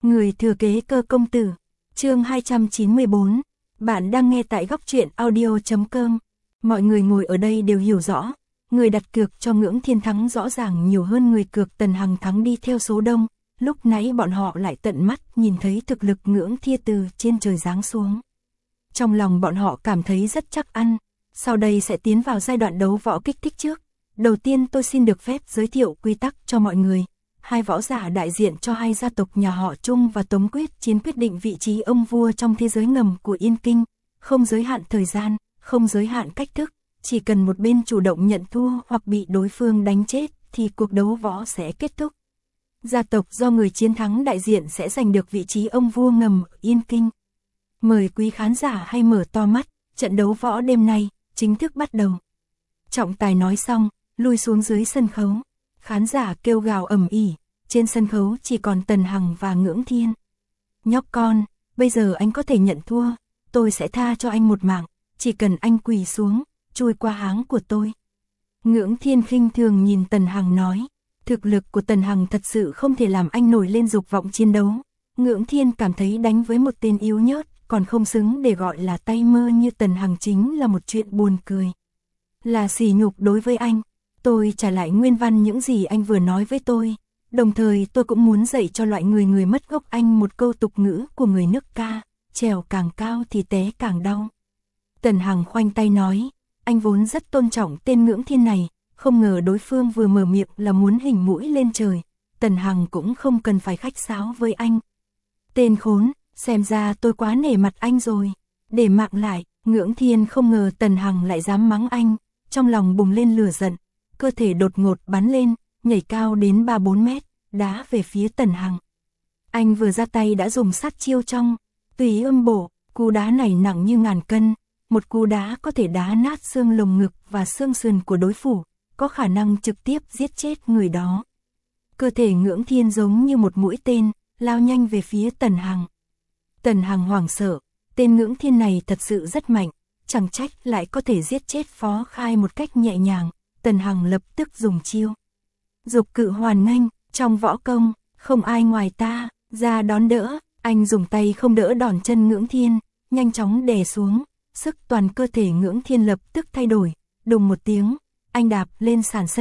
Người thừa kế cơ công tử. Chương 294. Bạn đang nghe tại góc truyện audio.com. Mọi người ngồi ở đây đều hiểu rõ, người đặt cược cho Ngưỡng Thiên thắng rõ ràng nhiều hơn người cược Tần Hằng thắng đi theo số đông. Lúc nãy bọn họ lại tận mắt nhìn thấy thực lực Ngưỡng Thiên từ trên trời giáng xuống. Trong lòng bọn họ cảm thấy rất chắc ăn. Sau đây sẽ tiến vào giai đoạn đấu võ kích thích trước. Đầu tiên tôi xin được phép giới thiệu quy tắc cho mọi người. Hai võ giả đại diện cho hai gia tộc nhà họ Trung và Tống Quyết Chiến quyết định vị trí ông vua trong thế giới ngầm của Yên Kinh. Không giới hạn thời gian, không giới hạn cách thức. Chỉ cần một bên chủ động nhận thua hoặc bị đối phương đánh chết thì cuộc đấu võ sẽ kết thúc. Gia tộc do người chiến thắng đại diện sẽ giành được vị trí ông vua ngầm ở Yên Kinh. Mời quý khán giả hay mở to mắt, trận đấu võ đêm nay chính thức bắt đầu. Trọng tài nói xong, lui xuống dưới sân khấu. Khán giả kêu gào ầm ĩ, trên sân khấu chỉ còn Tần Hằng và Ngưỡng Thiên. Nhóc con, bây giờ anh có thể nhận thua, tôi sẽ tha cho anh một mạng, chỉ cần anh quỳ xuống, chui qua háng của tôi. Ngưỡng Thiên khinh thường nhìn Tần Hằng nói, thực lực của Tần Hằng thật sự không thể làm anh nổi lên dục vọng chiến đấu. Ngưỡng Thiên cảm thấy đánh với một tên yếu nhớt, còn không xứng để gọi là tay mơ như Tần Hằng chính là một chuyện buồn cười. Là sỉ nhục đối với anh. Tôi trả lại nguyên văn những gì anh vừa nói với tôi. Đồng thời tôi cũng muốn dạy cho loại người mất gốc anh một câu tục ngữ của người nước ca, trèo càng cao thì té càng đau. Tần Hằng khoanh tay nói, anh vốn rất tôn trọng tên Ngưỡng Thiên này, không ngờ đối phương vừa mở miệng là muốn hình mũi lên trời. Tần Hằng cũng không cần phải khách sáo với anh. Tên khốn, xem ra tôi quá nể mặt anh rồi. Để mạng lại, Ngưỡng Thiên không ngờ Tần Hằng lại dám mắng anh, trong lòng bùng lên lửa giận. Cơ thể đột ngột bắn lên, nhảy cao đến 3-4 mét, đá về phía Tần Hằng. Anh vừa ra tay đã dùng sát chiêu trong Tùy Âm Bổ, cú đá này nặng như ngàn cân, một cú đá có thể đá nát xương lồng ngực và xương sườn của đối thủ, có khả năng trực tiếp giết chết người đó. Cơ thể Ngưỡng Thiên giống như một mũi tên, lao nhanh về phía Tần Hằng. Tần Hằng hoảng sợ, tên Ngưỡng Thiên này thật sự rất mạnh, chẳng trách lại có thể giết chết Phó Khai một cách nhẹ nhàng. Tần Hằng lập tức dùng chiêu Dục Cự Hoàn Nghênh, trong võ công, không ai ngoài ta, ra đón đỡ. Anh dùng tay không đỡ đòn chân Ngưỡng Thiên, nhanh chóng đè xuống, sức toàn cơ thể Ngưỡng Thiên lập tức thay đổi, đùng một tiếng, anh đạp lên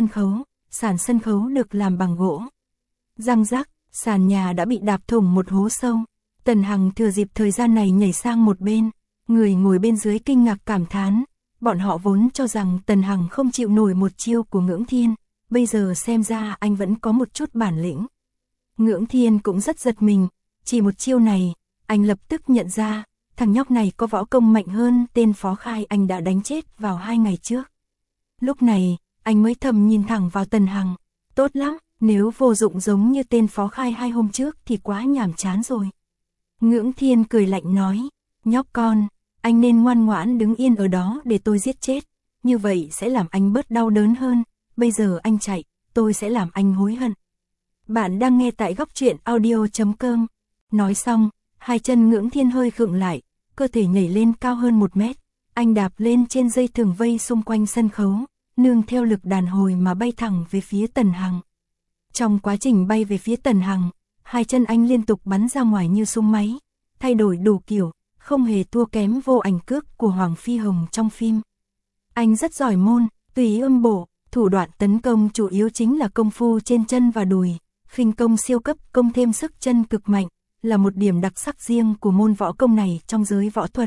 sàn sân khấu được làm bằng gỗ. Răng rắc, sàn nhà đã bị đạp thủng một hố sâu. Tần Hằng thừa dịp thời gian này nhảy sang một bên, người ngồi bên dưới kinh ngạc cảm thán. Bọn họ vốn cho rằng Tần Hằng không chịu nổi một chiêu của Ngưỡng Thiên, bây giờ xem ra anh vẫn có một chút bản lĩnh. Ngưỡng Thiên cũng rất giật mình, chỉ một chiêu này, anh lập tức nhận ra, thằng nhóc này có võ công mạnh hơn tên Phó Khai anh đã đánh chết vào 2 ngày trước. Lúc này, anh mới thầm nhìn thẳng vào Tần Hằng, tốt lắm, nếu vô dụng giống như tên Phó Khai 2 hôm trước thì quá nhàm chán rồi. Ngưỡng Thiên cười lạnh nói, nhóc con, anh nên ngoan ngoãn đứng yên ở đó để tôi giết chết, như vậy sẽ làm anh bớt đau đớn hơn, bây giờ anh chạy, tôi sẽ làm anh hối hận. Bạn đang nghe tại góc truyện audio.com. Nói xong, hai chân Ngưỡng Thiên hơi khựng lại, cơ thể nhảy lên cao hơn 1 mét, anh đạp lên trên dây thừng vây xung quanh sân khấu, nương theo lực đàn hồi mà bay thẳng về phía Tần Hằng. Trong quá trình bay về phía Tần Hằng, hai chân anh liên tục bắn ra ngoài như súng máy, thay đổi đủ kiểu, không hề thua kém Vô Ảnh Cước của Hoàng Phi Hồng trong phim. Anh rất giỏi môn Tùy Âm Bổ, thủ đoạn tấn công chủ yếu chính là công phu trên chân và đùi, khinh công siêu cấp công thêm sức chân cực mạnh, là một điểm đặc sắc riêng của môn võ công này trong giới võ thuật.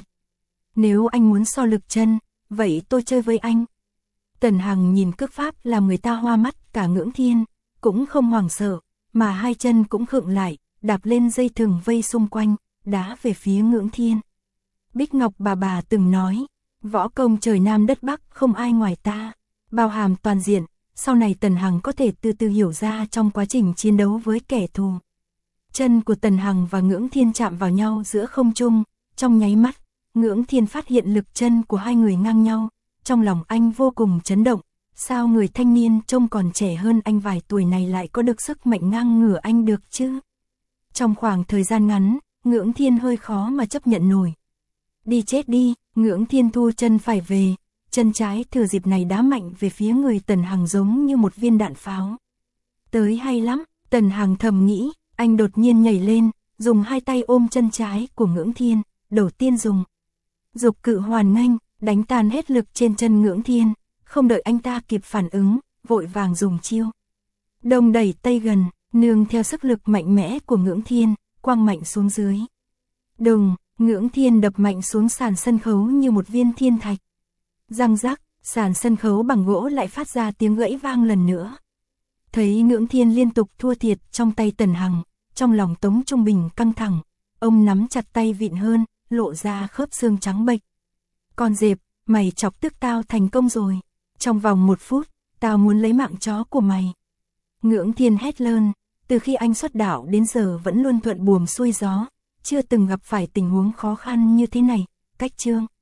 Nếu anh muốn so lực chân, vậy tôi chơi với anh. Tần Hằng nhìn cước pháp làm người ta hoa mắt, cả Ngưỡng Thiên cũng không hoảng sợ, mà hai chân cũng khựng lại, đạp lên dây thừng vây xung quanh, đá về phía Ngưỡng Thiên. Bích Ngọc bà từng nói, võ công trời Nam đất Bắc không ai ngoài ta, bao hàm toàn diện, sau này Tần Hằng có thể từ từ hiểu ra trong quá trình chiến đấu với kẻ thù. Chân của Tần Hằng và Ngưỡng Thiên chạm vào nhau giữa không trung, trong nháy mắt, Ngưỡng Thiên phát hiện lực chân của hai người ngang nhau, trong lòng anh vô cùng chấn động, sao người thanh niên trông còn trẻ hơn anh vài tuổi này lại có được sức mạnh ngang ngửa anh được chứ? Trong khoảng thời gian ngắn, Ngưỡng Thiên hơi khó mà chấp nhận nổi. Đi chết đi, Ngưỡng Thiên thu chân phải về, chân trái thừa dịp này đá mạnh về phía người Tần Hằng giống như một viên đạn pháo. Tới hay lắm, Tần Hằng thầm nghĩ, anh đột nhiên nhảy lên, dùng hai tay ôm chân trái của Ngưỡng Thiên, đầu tiên dùng dục cự hoàn nghênh, đánh tan hết lực trên chân Ngưỡng Thiên, không đợi anh ta kịp phản ứng, vội vàng dùng chiêu đông đẩy tây gần, nương theo sức lực mạnh mẽ của Ngưỡng Thiên, quăng mạnh xuống dưới. Đùng, Ngưỡng Thiên đập mạnh xuống sàn sân khấu như một viên thiên thạch. Răng rắc, sàn sân khấu bằng gỗ lại phát ra tiếng gãy vang lần nữa. Thấy Ngưỡng Thiên liên tục thua thiệt trong tay Tần Hằng, trong lòng Tống Trung Bình căng thẳng, ông nắm chặt tay vịn hơn, lộ ra khớp xương trắng bệch. Con dẹp, mày chọc tức tao thành công rồi. Trong vòng 1 phút, tao muốn lấy mạng chó của mày. Ngưỡng Thiên hét lớn, từ khi anh xuất đạo đến giờ vẫn luôn thuận buồm xuôi gió, chưa từng gặp phải tình huống khó khăn như thế này. Cách chương